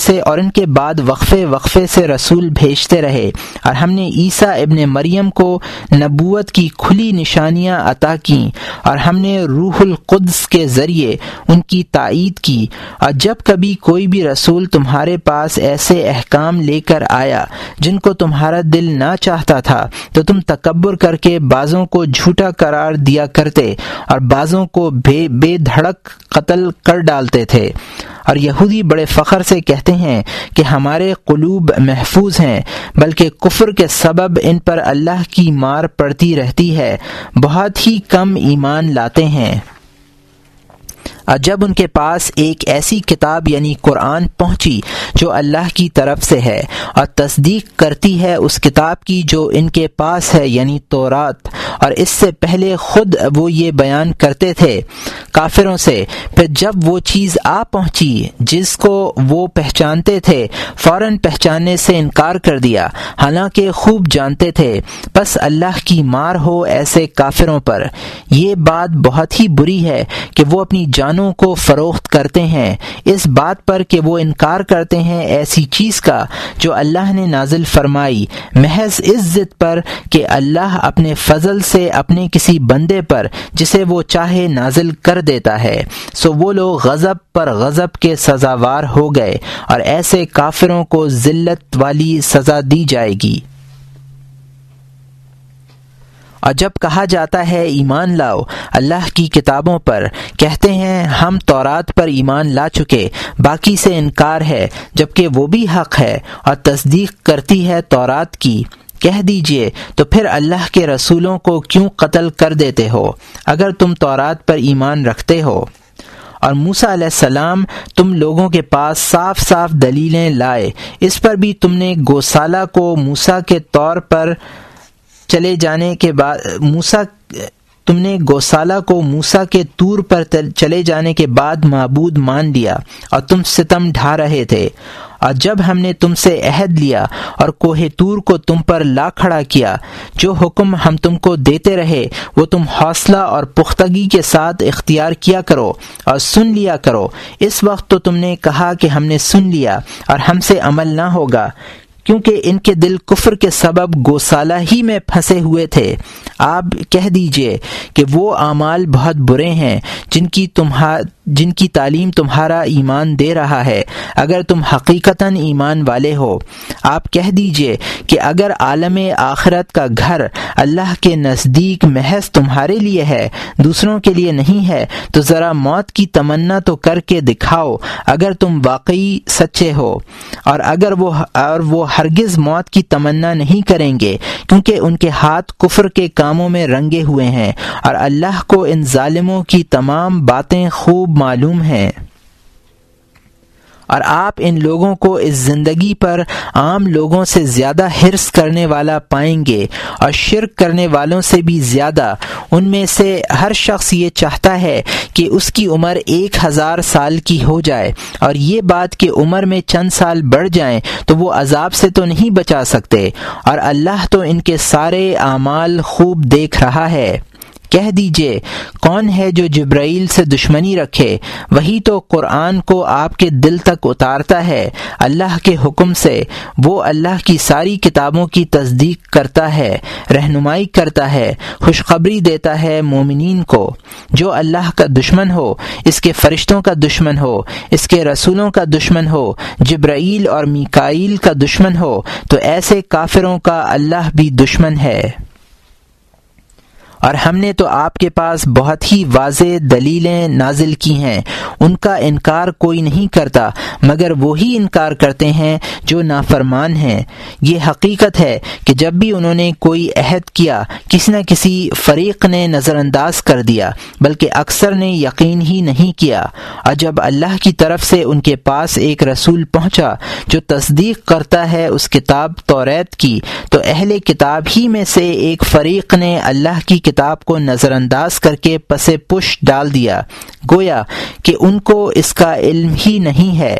سے رسول بھیجتے رہے، اور ہم نے عیسیٰ ابن مریم کو نبوت کی کھلی نشانیاں عطا کیں، اور ہم نے روح القدس کے ذریعے ان کی تائید کی۔ اور جب کبھی کوئی بھی رسول تمہارے پاس ایسے احکام لے کر آیا جن کو تمہارا دل نہ چاہتا تھا تو تم تکبر کر کے بعضوں کو جھوٹا قرار دیا کرتے اور بعضوں کو بے دھڑک قتل کر ڈالتے تھے۔ اور یہودی بڑے فخر سے کہتے ہیں کہ ہمارے قلوب محفوظ ہیں، بلکہ کفر کے سبب ان پر اللہ کی مار پڑتی رہتی ہے، بہت ہی کم ایمان لاتے ہیں۔ اور جب ان کے پاس ایک ایسی کتاب یعنی قرآن پہنچی جو اللہ کی طرف سے ہے اور تصدیق کرتی ہے اس کتاب کی جو ان کے پاس ہے یعنی تورات، اور اس سے پہلے خود وہ یہ بیان کرتے تھے کافروں سے، پھر جب وہ چیز آ پہنچی جس کو وہ پہچانتے تھے فوراً پہچاننے سے انکار کر دیا، حالانکہ خوب جانتے تھے، پس اللہ کی مار ہو ایسے کافروں پر۔ یہ بات بہت ہی بری ہے کہ وہ اپنی جانوں کو فروخت کرتے ہیں اس بات پر کہ وہ انکار کرتے ہیں ایسی چیز کا جو اللہ نے نازل فرمائی، محض اس ضد پر کہ اللہ اپنے فضل سے اپنے کسی بندے پر جسے وہ چاہے نازل کر دیتا ہے، سو وہ لوگ غضب پر غضب کے سزاوار ہو گئے، اور ایسے کافروں کو ذلت والی سزا دی جائے گی۔ اور جب کہا جاتا ہے ایمان لاؤ اللہ کی کتابوں پر، کہتے ہیں ہم تورات پر ایمان لا چکے، باقی سے انکار ہے جبکہ وہ بھی حق ہے اور تصدیق کرتی ہے تورات کی۔ کہہ دیجئے تو پھر اللہ کے رسولوں کو کیوں قتل کر دیتے ہو اگر تم تورات پر ایمان رکھتے ہو؟ اور موسیٰ علیہ السلام تم لوگوں کے پاس صاف صاف دلیلیں لائے، اس پر بھی تم نے گوسالہ کو موسیٰ کے طور پر چلے جانے کے بعد تم نے گوسالہ کو موسیٰ کے طور پر چلے جانے کے بعد معبود مان لیا اور تم ستم ڈھا رہے تھے۔ اور جب ہم نے تم سے عہد لیا اور کوہ طور کو تم پر لا کھڑا کیا، جو حکم ہم تم کو دیتے رہے وہ تم حوصلہ اور پختگی کے ساتھ اختیار کیا کرو اور سن لیا کرو۔ اس وقت تو تم نے کہا کہ ہم نے سن لیا اور ہم سے عمل نہ ہوگا، کیونکہ ان کے دل کفر کے سبب گوسالہ ہی میں پھنسے ہوئے تھے۔ آپ کہہ دیجئے کہ وہ اعمال بہت برے ہیں جن کی تعلیم تمہارا ایمان دے رہا ہے اگر تم حقیقتاً ایمان والے ہو۔ آپ کہہ دیجئے کہ اگر عالم آخرت کا گھر اللہ کے نزدیک محض تمہارے لیے ہے، دوسروں کے لیے نہیں ہے، تو ذرا موت کی تمنا تو کر کے دکھاؤ اگر تم واقعی سچے ہو۔ اور اگر وہ ہرگز موت کی تمنا نہیں کریں گے، کیونکہ ان کے ہاتھ کفر کے کاموں میں رنگے ہوئے ہیں، اور اللہ کو ان ظالموں کی تمام باتیں خوب معلوم ہیں۔ اور آپ ان لوگوں کو اس زندگی پر عام لوگوں سے زیادہ حرص کرنے والا پائیں گے، اور شرک کرنے والوں سے بھی زیادہ۔ ان میں سے ہر شخص یہ چاہتا ہے کہ اس کی عمر 1000 سال کی ہو جائے، اور یہ بات کہ عمر میں چند سال بڑھ جائیں تو وہ عذاب سے تو نہیں بچا سکتے، اور اللہ تو ان کے سارے اعمال خوب دیکھ رہا ہے۔ کہہ دیجئے کون ہے جو جبرائیل سے دشمنی رکھے؟ وہی تو قرآن کو آپ کے دل تک اتارتا ہے اللہ کے حکم سے۔ وہ اللہ کی ساری کتابوں کی تصدیق کرتا ہے، رہنمائی کرتا ہے، خوشخبری دیتا ہے مومنین کو۔ جو اللہ کا دشمن ہو، اس کے فرشتوں کا دشمن ہو، اس کے رسولوں کا دشمن ہو، جبرائیل اور میکائیل کا دشمن ہو، تو ایسے کافروں کا اللہ بھی دشمن ہے۔ اور ہم نے تو آپ کے پاس بہت ہی واضح دلیلیں نازل کی ہیں، ان کا انکار کوئی نہیں کرتا مگر وہی انکار کرتے ہیں جو نافرمان ہیں۔ یہ حقیقت ہے کہ جب بھی انہوں نے کوئی عہد کیا کسی نہ کسی فریق نے نظر انداز کر دیا، بلکہ اکثر نے یقین ہی نہیں کیا۔ اور جب اللہ کی طرف سے ان کے پاس ایک رسول پہنچا جو تصدیق کرتا ہے اس کتاب توریت کی، تو اہل کتاب ہی میں سے ایک فریق نے اللہ کی کتاب کو نظر انداز کر کے پسے پش ڈال دیا، گویا کہ ان کو اس کا علم ہی نہیں ہے۔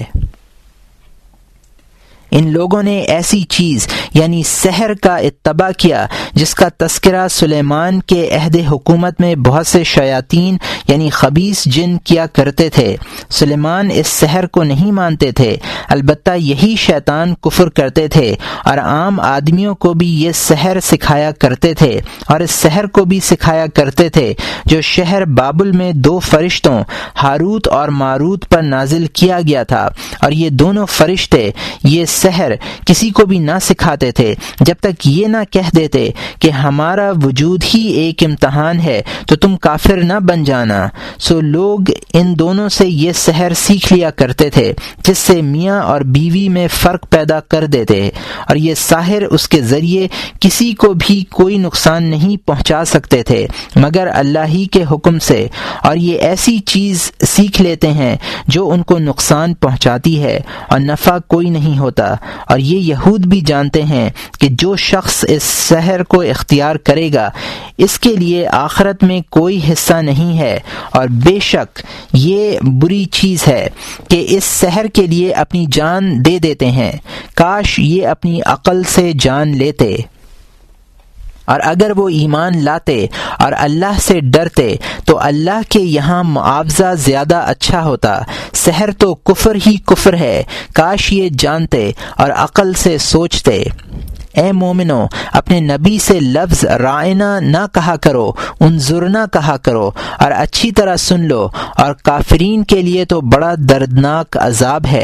ان لوگوں نے ایسی چیز یعنی سحر کا اتباع کیا جس کا تذکرہ سلیمان کے عہد حکومت میں بہت سے شیاطین یعنی خبیث جن کیا کرتے تھے۔ سلیمان اس سحر کو نہیں مانتے تھے، البتہ یہی شیطان کفر کرتے تھے، اور عام آدمیوں کو بھی یہ سحر سکھایا کرتے تھے، اور اس سحر کو بھی سکھایا کرتے تھے جو شہر بابل میں 2 فرشتوں ہاروت اور ماروت پر نازل کیا گیا تھا، اور یہ دونوں فرشتے یہ سحر کسی کو بھی نہ سکھاتے تھے جب تک یہ نہ کہہ دیتے کہ ہمارا وجود ہی ایک امتحان ہے تو تم کافر نہ بن جانا۔ سو لوگ ان دونوں سے یہ سحر سیکھ لیا کرتے تھے جس سے میاں اور بیوی میں فرق پیدا کر دیتے، اور یہ ساحر اس کے ذریعے کسی کو بھی کوئی نقصان نہیں پہنچا سکتے تھے مگر اللہ ہی کے حکم سے، اور یہ ایسی چیز سیکھ لیتے ہیں جو ان کو نقصان پہنچاتی ہے اور نفع کوئی نہیں ہوتا، اور یہ یہود بھی جانتے ہیں کہ جو شخص اس سحر کو اختیار کرے گا اس کے لیے آخرت میں کوئی حصہ نہیں ہے، اور بے شک یہ بری چیز ہے کہ اس سحر کے لیے اپنی جان دے دیتے ہیں۔ کاش یہ اپنی عقل سے جان لیتے، اور اگر وہ ایمان لاتے اور اللہ سے ڈرتے تو اللہ کے یہاں معاوضہ زیادہ اچھا ہوتا۔ سحر تو کفر ہی کفر ہے، کاش یہ جانتے اور عقل سے سوچتے۔ اے مومنو، اپنے نبی سے لفظ رائنا نہ کہا کرو، انظرنا کہا کرو، اور اچھی طرح سن لو، اور کافرین کے لیے تو بڑا دردناک عذاب ہے۔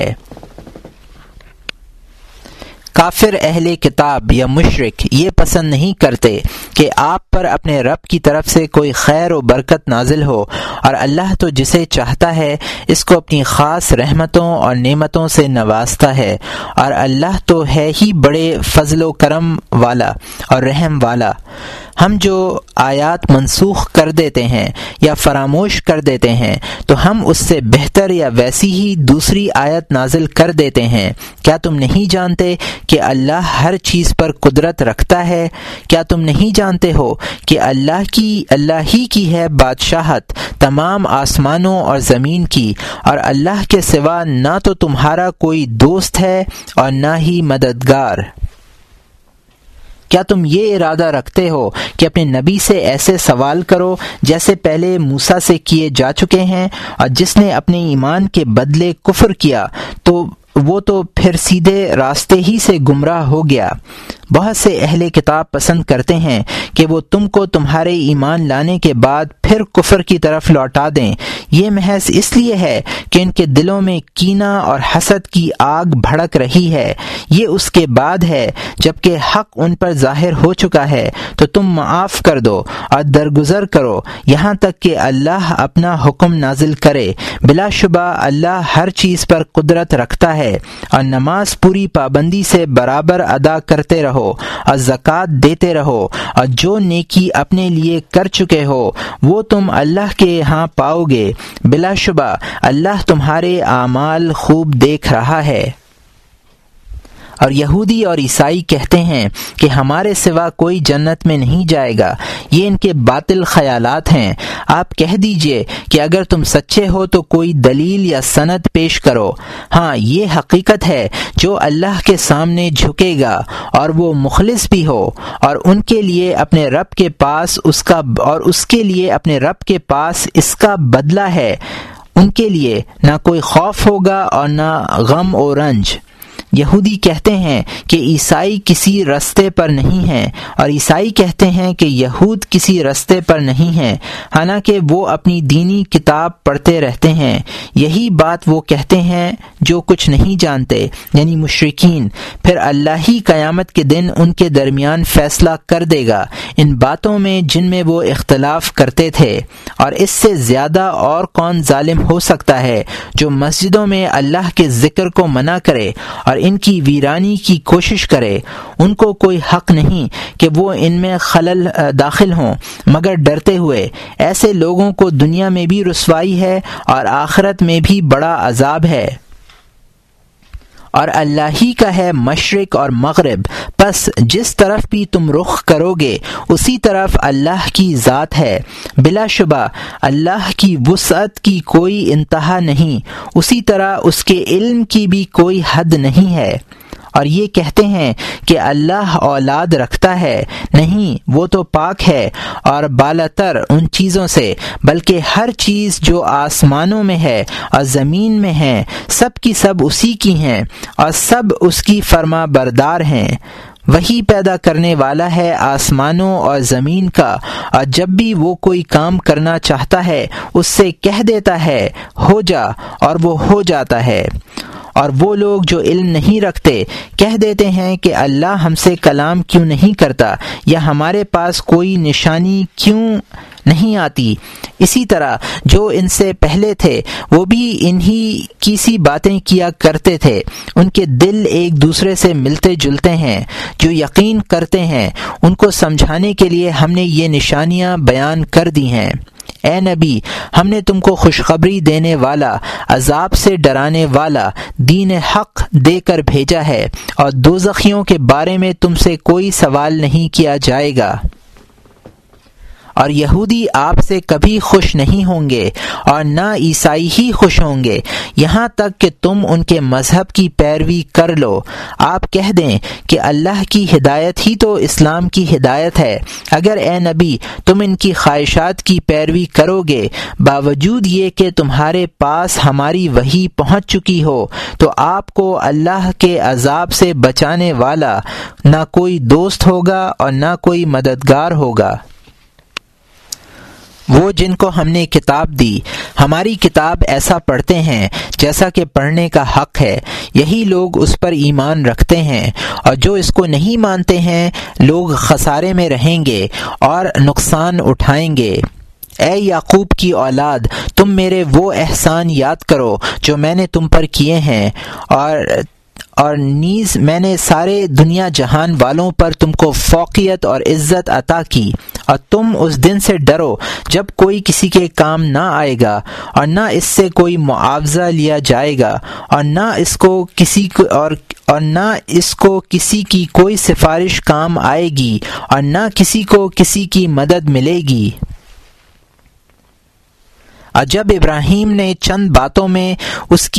کافر اہل کتاب یا مشرک یہ پسند نہیں کرتے کہ آپ پر اپنے رب کی طرف سے کوئی خیر و برکت نازل ہو، اور اللہ تو جسے چاہتا ہے اس کو اپنی خاص رحمتوں اور نعمتوں سے نوازتا ہے، اور اللہ تو ہے ہی بڑے فضل و کرم والا اور رحم والا۔ ہم جو آیات منسوخ کر دیتے ہیں یا فراموش کر دیتے ہیں تو ہم اس سے بہتر یا ویسی ہی دوسری آیت نازل کر دیتے ہیں۔ کیا تم نہیں جانتے کہ اللہ ہر چیز پر قدرت رکھتا ہے؟ کیا تم نہیں جانتے ہو کہ اللہ ہی کی ہے بادشاہت تمام آسمانوں اور زمین کی، اور اللہ کے سوا نہ تو تمہارا کوئی دوست ہے اور نہ ہی مددگار۔ کیا تم یہ ارادہ رکھتے ہو کہ اپنے نبی سے ایسے سوال کرو جیسے پہلے موسیٰ سے کیے جا چکے ہیں، اور جس نے اپنے ایمان کے بدلے کفر کیا تو وہ تو پھر سیدھے راستے ہی سے گمراہ ہو گیا؟ بہت سے اہل کتاب پسند کرتے ہیں کہ وہ تم کو تمہارے ایمان لانے کے بعد پھر کفر کی طرف لوٹا دیں۔ یہ محض اس لیے ہے کہ ان کے دلوں میں کینہ اور حسد کی آگ بھڑک رہی ہے۔ یہ اس کے بعد ہے جب کہ حق ان پر ظاہر ہو چکا ہے تو تم معاف کر دو اور درگزر کرو یہاں تک کہ اللہ اپنا حکم نازل کرے۔ بلا شبہ اللہ ہر چیز پر قدرت رکھتا ہے، اور نماز پوری پابندی سے برابر ادا کرتے رہو، اور زکوٰۃ دیتے رہو، اور جو نیکی اپنے لیے کر چکے ہو وہ تم اللہ کے ہاں پاؤ گے۔ بلا شبہ اللہ تمہارے اعمال خوب دیکھ رہا ہے۔ اور یہودی اور عیسائی کہتے ہیں کہ ہمارے سوا کوئی جنت میں نہیں جائے گا، یہ ان کے باطل خیالات ہیں۔ آپ کہہ دیجئے کہ اگر تم سچے ہو تو کوئی دلیل یا سند پیش کرو۔ ہاں، یہ حقیقت ہے جو اللہ کے سامنے جھکے گا اور وہ مخلص بھی ہو، اور ان کے لیے اپنے رب کے پاس اس کے لیے اپنے رب کے پاس اس کا بدلہ ہے، ان کے لیے نہ کوئی خوف ہوگا اور نہ غم و رنج۔ یہودی کہتے ہیں کہ عیسائی کسی رستے پر نہیں ہیں، اور عیسائی کہتے ہیں کہ یہود کسی رستے پر نہیں ہیں، حالانکہ وہ اپنی دینی کتاب پڑھتے رہتے ہیں۔ یہی بات وہ کہتے ہیں جو کچھ نہیں جانتے، یعنی مشرکین۔ پھر اللہ ہی قیامت کے دن ان کے درمیان فیصلہ کر دے گا ان باتوں میں جن میں وہ اختلاف کرتے تھے، اور اس سے زیادہ اور کون ظالم ہو سکتا ہے جو مسجدوں میں اللہ کے ذکر کو منع کرے اور ان کی ویرانی کی کوشش کرے۔ ان کو کوئی حق نہیں کہ وہ ان میں خلل داخل ہوں مگر ڈرتے ہوئے۔ ایسے لوگوں کو دنیا میں بھی رسوائی ہے اور آخرت میں بھی بڑا عذاب ہے۔ اور اللہ ہی کا ہے مشرق اور مغرب، پس جس طرف بھی تم رخ کرو گے اسی طرف اللہ کی ذات ہے۔ بلا شبہ اللہ کی وسعت کی کوئی انتہا نہیں، اسی طرح اس کے علم کی بھی کوئی حد نہیں ہے۔ اور یہ کہتے ہیں کہ اللہ اولاد رکھتا ہے، نہیں، وہ تو پاک ہے اور بالاتر ان چیزوں سے، بلکہ ہر چیز جو آسمانوں میں ہے اور زمین میں ہے سب کی سب اسی کی ہیں اور سب اس کی فرما بردار ہیں۔ وہی پیدا کرنے والا ہے آسمانوں اور زمین کا، اور جب بھی وہ کوئی کام کرنا چاہتا ہے اس سے کہہ دیتا ہے ہو جا، اور وہ ہو جاتا ہے۔ اور وہ لوگ جو علم نہیں رکھتے کہہ دیتے ہیں کہ اللہ ہم سے کلام کیوں نہیں کرتا، یا ہمارے پاس کوئی نشانی کیوں نہیں آتی۔ اسی طرح جو ان سے پہلے تھے وہ بھی انہی کی سی باتیں کیا کرتے تھے۔ ان کے دل ایک دوسرے سے ملتے جلتے ہیں۔ جو یقین کرتے ہیں ان کو سمجھانے کے لیے ہم نے یہ نشانیاں بیان کر دی ہیں۔ اے نبی، ہم نے تم کو خوشخبری دینے والا، عذاب سے ڈرانے والا، دین حق دے کر بھیجا ہے، اور دوزخیوں کے بارے میں تم سے کوئی سوال نہیں کیا جائے گا۔ اور یہودی آپ سے کبھی خوش نہیں ہوں گے اور نہ عیسائی ہی خوش ہوں گے، یہاں تک کہ تم ان کے مذہب کی پیروی کر لو۔ آپ کہہ دیں کہ اللہ کی ہدایت ہی تو اسلام کی ہدایت ہے۔ اگر اے نبی تم ان کی خواہشات کی پیروی کرو گے باوجود یہ کہ تمہارے پاس ہماری وحی پہنچ چکی ہو، تو آپ کو اللہ کے عذاب سے بچانے والا نہ کوئی دوست ہوگا اور نہ کوئی مددگار ہوگا۔ وہ جن کو ہم نے کتاب دی، ہماری کتاب ایسا پڑھتے ہیں جیسا کہ پڑھنے کا حق ہے، یہی لوگ اس پر ایمان رکھتے ہیں، اور جو اس کو نہیں مانتے ہیں لوگ خسارے میں رہیں گے اور نقصان اٹھائیں گے۔ اے یعقوب کی اولاد، تم میرے وہ احسان یاد کرو جو میں نے تم پر کیے ہیں، اور نیز میں نے سارے دنیا جہان والوں پر تم کو فوقیت اور عزت عطا کی، اور تم اس دن سے ڈرو جب کوئی کسی کے کام نہ آئے گا، اور نہ اس سے کوئی معاوضہ لیا جائے گا، اور نہ اس کو کسی کی کوئی سفارش کام آئے گی، اور نہ کسی کو کسی کی مدد ملے گی۔ اور جب ابراہیم نے چند باتوں میں اس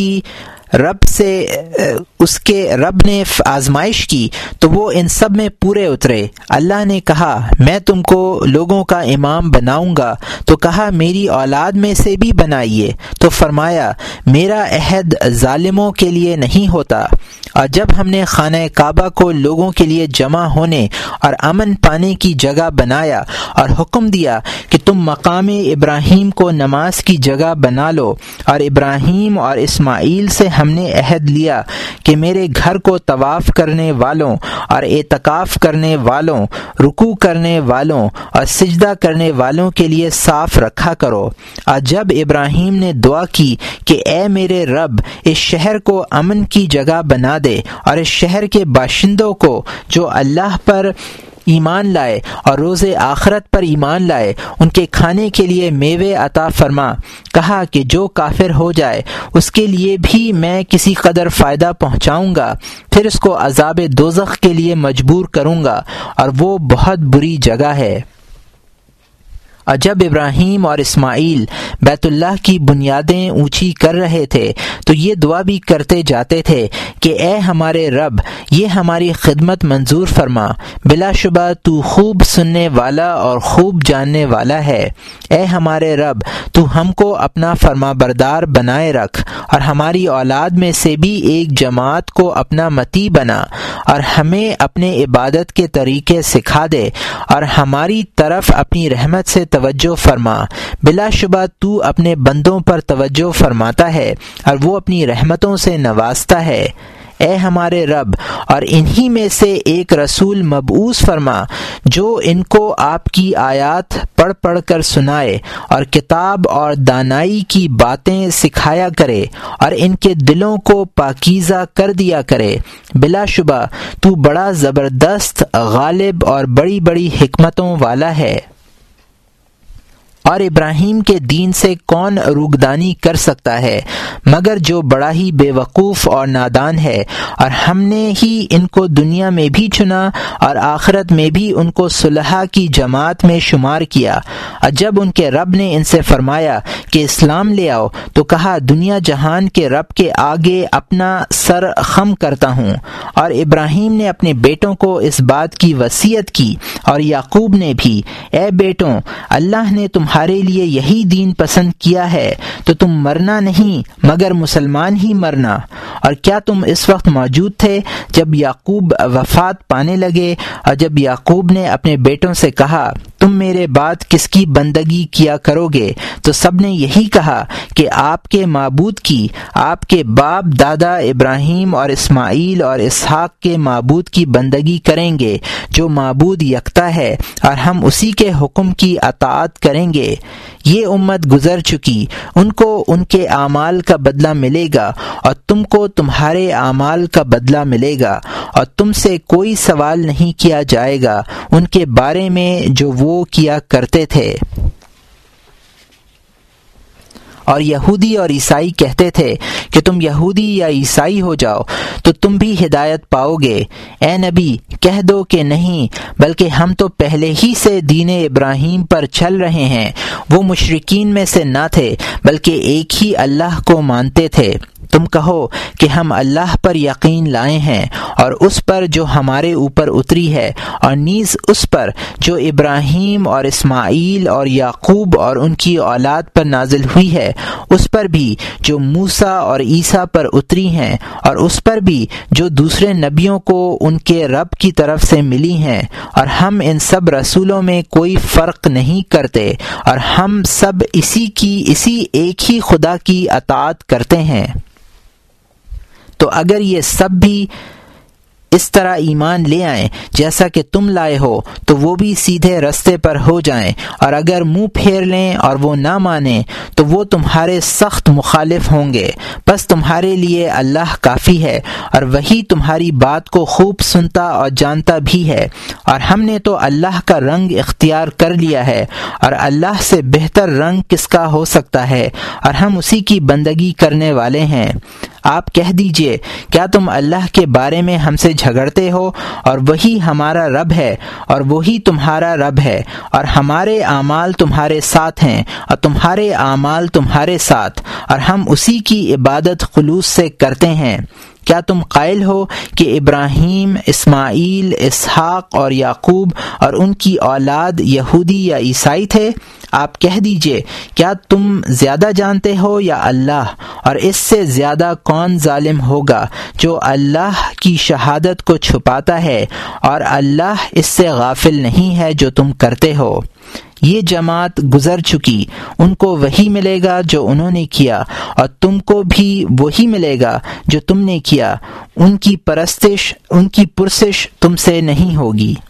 کے رب نے آزمائش کی تو وہ ان سب میں پورے اترے۔ اللہ نے کہا میں تم کو لوگوں کا امام بناؤں گا، تو کہا میری اولاد میں سے بھی بنائیے، تو فرمایا میرا عہد ظالموں کے لیے نہیں ہوتا۔ اور جب ہم نے خانہ کعبہ کو لوگوں کے لیے جمع ہونے اور امن پانے کی جگہ بنایا اور حکم دیا کہ تم مقام ابراہیم کو نماز کی جگہ بنا لو، اور ابراہیم اور اسماعیل سے ہم نے عہد لیا کہ میرے گھر کو طواف کرنے والوں اور اعتکاف کرنے والوں، رکوع کرنے والوں اور سجدہ کرنے والوں کے لیے صاف رکھا کرو۔ اور جب ابراہیم نے دعا کی کہ اے میرے رب، اس شہر کو امن کی جگہ بنا دے، اور اس شہر کے باشندوں کو جو اللہ پر ایمان لائے اور روز آخرت پر ایمان لائے ان کے کھانے کے لیے میوے عطا فرما، کہا کہ جو کافر ہو جائے اس کے لیے بھی میں کسی قدر فائدہ پہنچاؤں گا، پھر اس کو عذاب دوزخ کے لیے مجبور کروں گا، اور وہ بہت بری جگہ ہے۔ اور جب ابراہیم اور اسماعیل بیت اللہ کی بنیادیں اونچی کر رہے تھے تو یہ دعا بھی کرتے جاتے تھے کہ اے ہمارے رب، یہ ہماری خدمت منظور فرما، بلا شبہ تو خوب سننے والا اور خوب جاننے والا ہے۔ اے ہمارے رب، تو ہم کو اپنا فرما بردار بنائے رکھ، اور ہماری اولاد میں سے بھی ایک جماعت کو اپنا متی بنا، اور ہمیں اپنے عبادت کے طریقے سکھا دے، اور ہماری طرف اپنی رحمت سے توجہ فرما۔ بلا شبہ تو اپنے بندوں پر توجہ فرماتا ہے اور وہ اپنی رحمتوں سے نوازتا ہے۔ اے ہمارے رب، اور انہی میں سے ایک رسول مبعوث فرما جو ان کو آپ کی آیات پڑھ پڑھ کر سنائے اور کتاب اور دانائی کی باتیں سکھایا کرے اور ان کے دلوں کو پاکیزہ کر دیا کرے۔ بلا شبہ تو بڑا زبردست، غالب اور بڑی بڑی حکمتوں والا ہے۔ اور ابراہیم کے دین سے کون روگدانی کر سکتا ہے مگر جو بڑا ہی بے وقوف اور نادان ہے، اور ہم نے ہی ان کو دنیا میں بھی چنا اور آخرت میں بھی ان کو صلحاء کی جماعت میں شمار کیا۔ اور جب ان کے رب نے ان سے فرمایا کہ اسلام لے آؤ تو کہا دنیا جہان کے رب کے آگے اپنا سر خم کرتا ہوں۔ اور ابراہیم نے اپنے بیٹوں کو اس بات کی وصیت کی اور یعقوب نے بھی، اے بیٹوں، اللہ نے تمہارے لیے یہی دین پسند کیا ہے تو تم مرنا نہیں مگر مسلمان ہی مرنا۔ اور کیا تم اس وقت موجود تھے جب یعقوب وفات پانے لگے، اور جب یعقوب نے اپنے بیٹوں سے کہا تم میرے بعد کس کی بندگی کیا کرو گے؟ تو سب نے یہی کہا کہ آپ کے معبود کی، آپ کے باپ دادا ابراہیم اور اسماعیل اور اسحاق کے معبود کی بندگی کریں گے، جو معبود یکتا ہے، اور ہم اسی کے حکم کی اطاعت کریں گے۔ یہ امت گزر چکی، ان کو ان کے اعمال کا بدلہ ملے گا اور تم کو تمہارے اعمال کا بدلہ ملے گا، اور تم سے کوئی سوال نہیں کیا جائے گا ان کے بارے میں جو وہ کیا کرتے تھے۔ اور یہودی اور عیسائی کہتے تھے کہ تم یہودی یا عیسائی ہو جاؤ تو تم بھی ہدایت پاؤ گے۔ اے نبی کہہ دو کہ نہیں، بلکہ ہم تو پہلے ہی سے دین ابراہیم پر چل رہے ہیں، وہ مشرکین میں سے نہ تھے بلکہ ایک ہی اللہ کو مانتے تھے۔ تم کہو کہ ہم اللہ پر یقین لائے ہیں اور اس پر جو ہمارے اوپر اتری ہے، اور نیز اس پر جو ابراہیم اور اسماعیل اور یعقوب اور ان کی اولاد پر نازل ہوئی ہے، اس پر بھی جو موسیٰ اور عیسیٰ پر اتری ہیں، اور اس پر بھی جو دوسرے نبیوں کو ان کے رب کی طرف سے ملی ہیں، اور ہم ان سب رسولوں میں کوئی فرق نہیں کرتے، اور ہم سب اسی ایک ہی خدا کی اطاعت کرتے ہیں۔ تو اگر یہ سب بھی اس طرح ایمان لے آئیں جیسا کہ تم لائے ہو تو وہ بھی سیدھے رستے پر ہو جائیں، اور اگر منہ پھیر لیں اور وہ نہ مانیں تو وہ تمہارے سخت مخالف ہوں گے۔ بس تمہارے لیے اللہ کافی ہے، اور وہی تمہاری بات کو خوب سنتا اور جانتا بھی ہے، اور ہم نے تو اللہ کا رنگ اختیار کر لیا ہے، اور اللہ سے بہتر رنگ کس کا ہو سکتا ہے، اور ہم اسی کی بندگی کرنے والے ہیں۔ آپ کہہ دیجئے کیا تم اللہ کے بارے میں ہم سے جھگڑتے ہو، اور وہی ہمارا رب ہے اور وہی تمہارا رب ہے، اور ہمارے اعمال تمہارے ساتھ ہیں اور تمہارے اعمال تمہارے ساتھ، اور ہم اسی کی عبادت خلوص سے کرتے ہیں۔ کیا تم قائل ہو کہ ابراہیم، اسماعیل، اسحاق اور یعقوب اور ان کی اولاد یہودی یا عیسائی تھے؟ آپ کہہ دیجئے کیا تم زیادہ جانتے ہو یا اللہ؟ اور اس سے زیادہ کون ظالم ہوگا جو اللہ کی شہادت کو چھپاتا ہے، اور اللہ اس سے غافل نہیں ہے جو تم کرتے ہو۔ یہ جماعت گزر چکی، ان کو وہی ملے گا جو انہوں نے کیا، اور تم کو بھی وہی ملے گا جو تم نے کیا، ان کی پرسش تم سے نہیں ہوگی۔